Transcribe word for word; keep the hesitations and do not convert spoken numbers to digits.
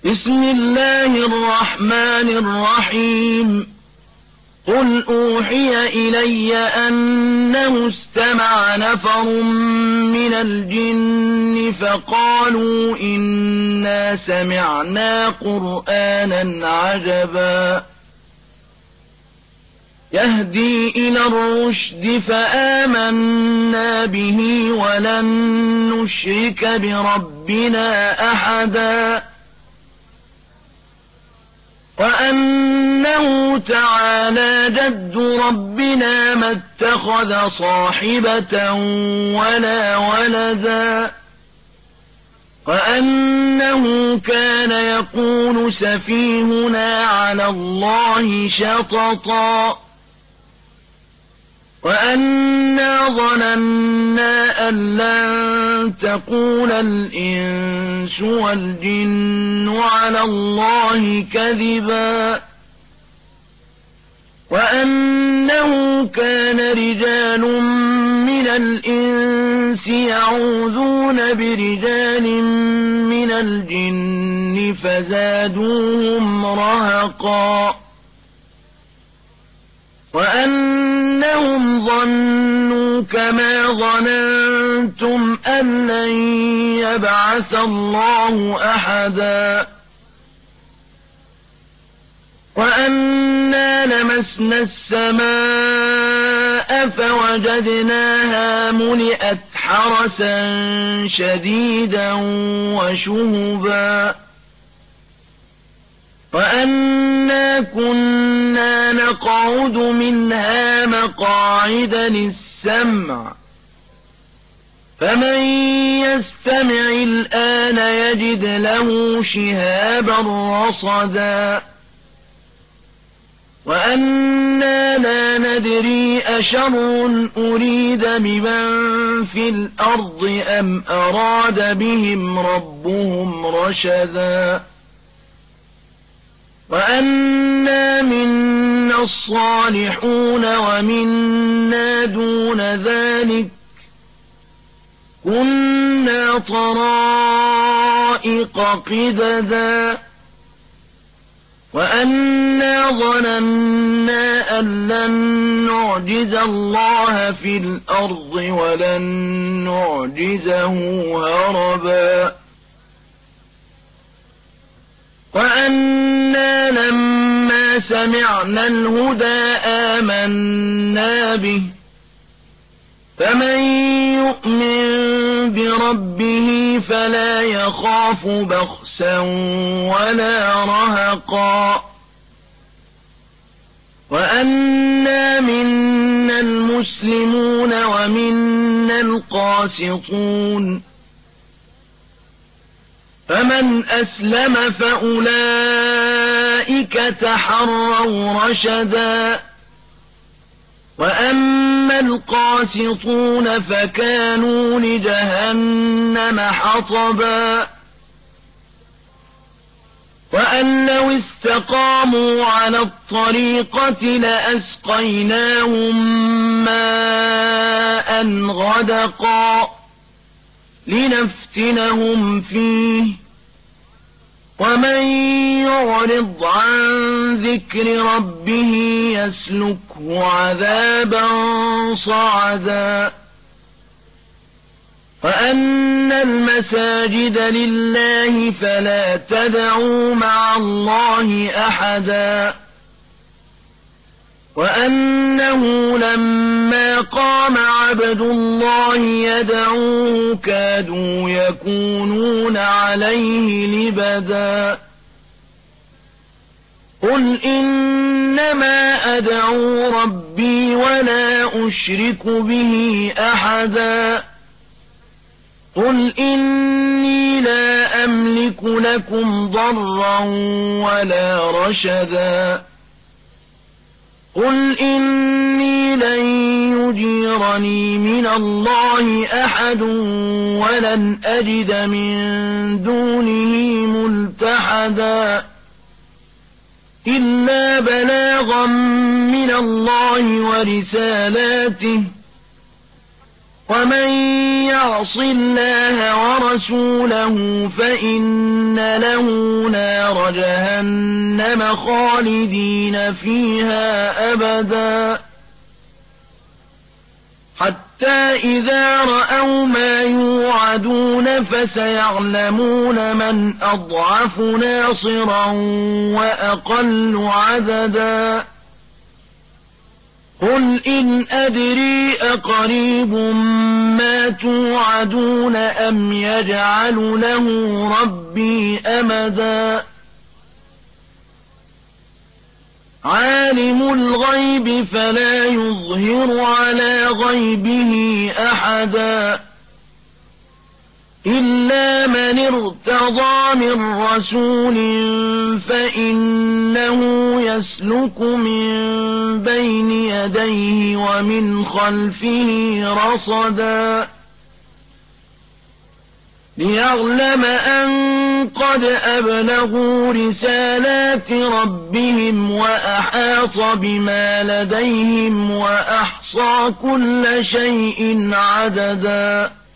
بسم الله الرحمن الرحيم قل أوحي إلي أنه استمع نفر من الجن فقالوا إنا سمعنا قرآنا عجبا يهدي إلى الرشد فآمنا به ولن نشرك بربنا أحدا وأنه تعالى جد ربنا ما اتخذ صاحبة ولا ولدا وأنه كان يقول سفيهنا على الله شططا وأنا ظننا أن لن تقول الإنس والجن على الله كذبا وأنه كان رجال من الإنس يعوذون برجال من الجن فزادوهم رهقا وأنهم ظنوا كما ظننتم أن لن يبعث الله أحدا وأنا لمسنا السماء فوجدناها ملئت حرسا شديدا وشهبا وأنا كنا نقعد منها مقاعد للسمع فمن يستمع الآن يجد له شهابا رصدا وأنا لا ندري أشر أريد بمن في الأرض أم أراد بهم ربهم رشدا وأنا منا الصالحون ومنا دون ذلك كنا طرائق قددا وأنا ظننا أن لن نعجز الله في الأرض ولن نعجزه هربا وأنا لما سمعنا الهدى آمنا به فمن يؤمن بربه فلا يخاف بخسا ولا رهقا وأنا منا المسلمون ومنا القاسطون فمن أسلم فأولئك تحروا رشدا وأما القاسطون فكانوا لجهنم حطبا وأن لو استقاموا على الطريقة لأسقيناهم ماء غدقا لنفتنهم فيه ومن يعرض عن ذكر ربه يسلكه عذابا صعدا وأن المساجد لله فلا تدعوا مع الله أحدا وأنه لما قام عبد الله يدعوه كادوا يكونون عليه لبدا قل إنما أدعو ربي ولا أشرك به أحدا قل إني لا أملك لكم ضرا ولا رشدا قل إني لن يجيرني من الله أحد ولن أجد من دونه ملتحدا إلا بلاغا من الله ورسالاته ومن يعص الله ورسوله فإن له نار جهنم خالدين فيها أبدا حتى إذا رأوا ما يوعدون فسيعلمون من أضعف ناصرا وأقل عددا قل إن أدري أقريب ما توعدون أم يجعل له ربي أمدا عالم الغيب فلا يظهر على غيبه أحدا إلا من ارتضى من رسول فإنه يسلك من بين يديه ومن خلفه رصدا ليعلم أن قد أبلغوا رسالات ربهم وأحاط بما لديهم وأحصى كل شيء عددا